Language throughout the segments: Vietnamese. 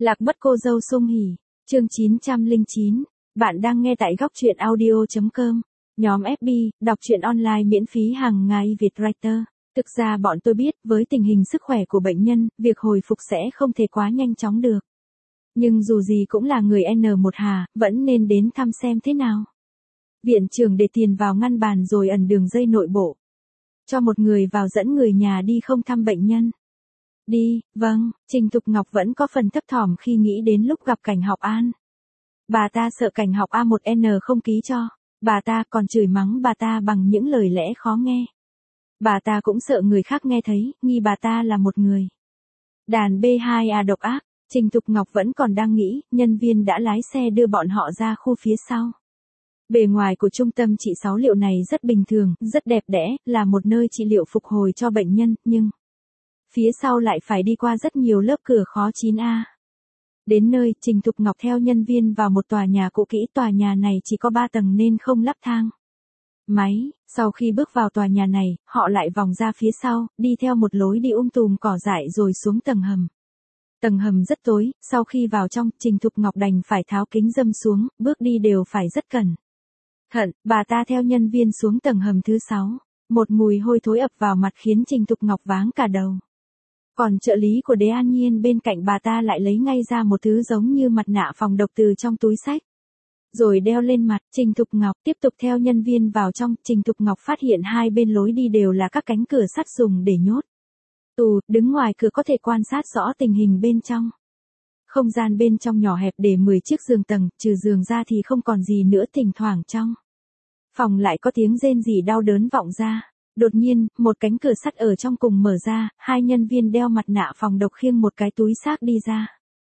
Lạc mất cô dâu Sung Hỉ, chương 909, bạn đang nghe tại góc truyện audio.com, nhóm FB, đọc truyện online miễn phí hàng ngày Việt Writer. Thực ra bọn tôi biết, với tình hình sức khỏe của bệnh nhân, việc hồi phục sẽ không thể quá nhanh chóng được. Nhưng dù gì cũng là người N1 hà, vẫn nên đến thăm xem thế nào. Viện trưởng để tiền vào ngăn bàn rồi ẩn đường dây nội bộ. Cho một người vào dẫn người nhà đi không thăm bệnh nhân. Đi, vâng, Trình Thục Ngọc vẫn có phần thấp thỏm khi nghĩ đến lúc gặp Cảnh Học An. Bà ta sợ Cảnh Học A1N không ký cho, bà ta còn chửi mắng bà ta bằng những lời lẽ khó nghe. Bà ta cũng sợ người khác nghe thấy, nghi bà ta là một người đàn B2A độc ác. Trình Thục Ngọc vẫn còn đang nghĩ, nhân viên đã lái xe đưa bọn họ ra khu phía sau. Bề ngoài của trung tâm trị sáu liệu này rất bình thường, rất đẹp đẽ, là một nơi trị liệu phục hồi cho bệnh nhân, nhưng phía sau lại phải đi qua rất nhiều lớp cửa khó 9A. Đến nơi, Trình Thục Ngọc theo nhân viên vào một tòa nhà cũ kỹ, tòa nhà này chỉ có 3 tầng nên không lắp thang máy. Sau khi bước vào tòa nhà này, họ lại vòng ra phía sau, đi theo một lối đi tùm cỏ dại rồi xuống tầng hầm. Tầng hầm rất tối, sau khi vào trong, Trình Thục Ngọc đành phải tháo kính râm xuống, bước đi đều phải rất cẩn thận. Bà ta theo nhân viên xuống tầng hầm thứ 6. Một mùi hôi thối ập vào mặt khiến Trình Thục Ngọc váng cả đầu. Còn trợ lý của Đế An Nhiên bên cạnh bà ta lại lấy ngay ra một thứ giống như mặt nạ phòng độc từ trong túi xách, rồi đeo lên mặt. Trình Thục Ngọc tiếp tục theo nhân viên vào trong. Trình Thục Ngọc phát hiện hai bên lối đi đều là các cánh cửa sắt dùng để nhốt tù, đứng ngoài cửa có thể quan sát rõ tình hình bên trong. Không gian bên trong nhỏ hẹp để 10 chiếc giường tầng, trừ giường ra thì không còn gì nữa. Thỉnh thoảng trong phòng lại có tiếng rên rỉ đau đớn vọng ra. Đột nhiên, một cánh cửa sắt ở trong cùng mở ra, hai nhân viên đeo mặt nạ phòng độc khiêng một cái túi xác đi ra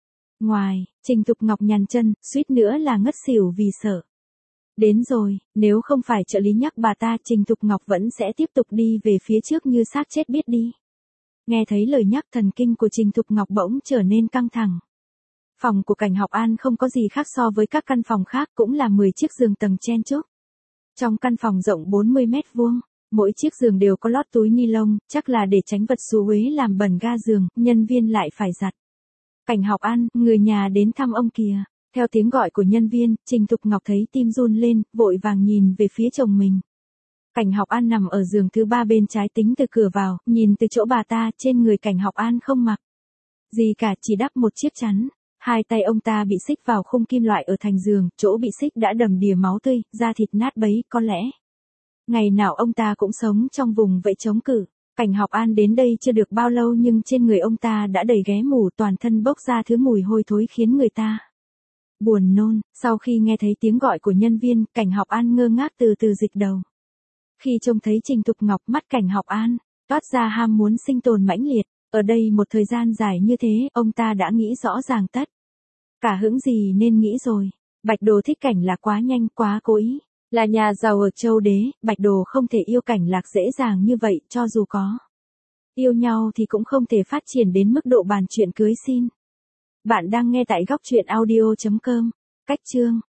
ngoài. Trình Thục Ngọc nhằn chân, suýt nữa là ngất xỉu vì sợ. Đến rồi, nếu không phải trợ lý nhắc bà ta, Trình Thục Ngọc vẫn sẽ tiếp tục đi về phía trước như xác chết biết đi. Nghe thấy lời nhắc, thần kinh của Trình Thục Ngọc bỗng trở nên căng thẳng. Phòng của Cảnh Học An không có gì khác so với các căn phòng khác, cũng là 10 chiếc giường tầng chen chúc. Trong căn phòng rộng 40 mét vuông, mỗi chiếc giường đều có lót túi ni lông, chắc là để tránh vật xú uế làm bẩn ga giường. Nhân viên lại phải giặt. Cảnh Học An, người nhà đến thăm ông kìa. Theo tiếng gọi của nhân viên, Trình Thục Ngọc thấy tim run lên, vội vàng nhìn về phía chồng mình. Cảnh Học An nằm ở giường thứ 3 bên trái tính từ cửa vào, nhìn từ chỗ bà ta, trên người Cảnh Học An không mặc gì cả, chỉ đắp một chiếc chắn. Hai tay ông ta bị xích vào khung kim loại ở thành giường, chỗ bị xích đã đầm đìa máu tươi, da thịt nát bấy, có lẽ ngày nào ông ta cũng sống trong vùng vậy chống cự. Cảnh Học An đến đây chưa được bao lâu nhưng trên người ông ta đã đầy ghé mủ, toàn thân bốc ra thứ mùi hôi thối khiến người ta buồn nôn. Sau khi nghe thấy tiếng gọi của nhân viên, Cảnh Học An ngơ ngác từ từ dịch đầu. Khi trông thấy Trình Thục Ngọc, mắt Cảnh Học An toát ra ham muốn sinh tồn mãnh liệt. Ở đây một thời gian dài như thế, ông ta đã nghĩ rõ ràng tất cả hững gì nên nghĩ rồi. Bạch Đồ thích Cảnh Lạc quá nhanh, quá cố ý. Là nhà giàu ở Châu Đế, Bạch Đồ không thể yêu Cảnh Lạc dễ dàng như vậy, cho dù có yêu nhau thì cũng không thể phát triển đến mức độ bàn chuyện cưới xin. Bạn đang nghe tại góc truyện audio.com. Cách chương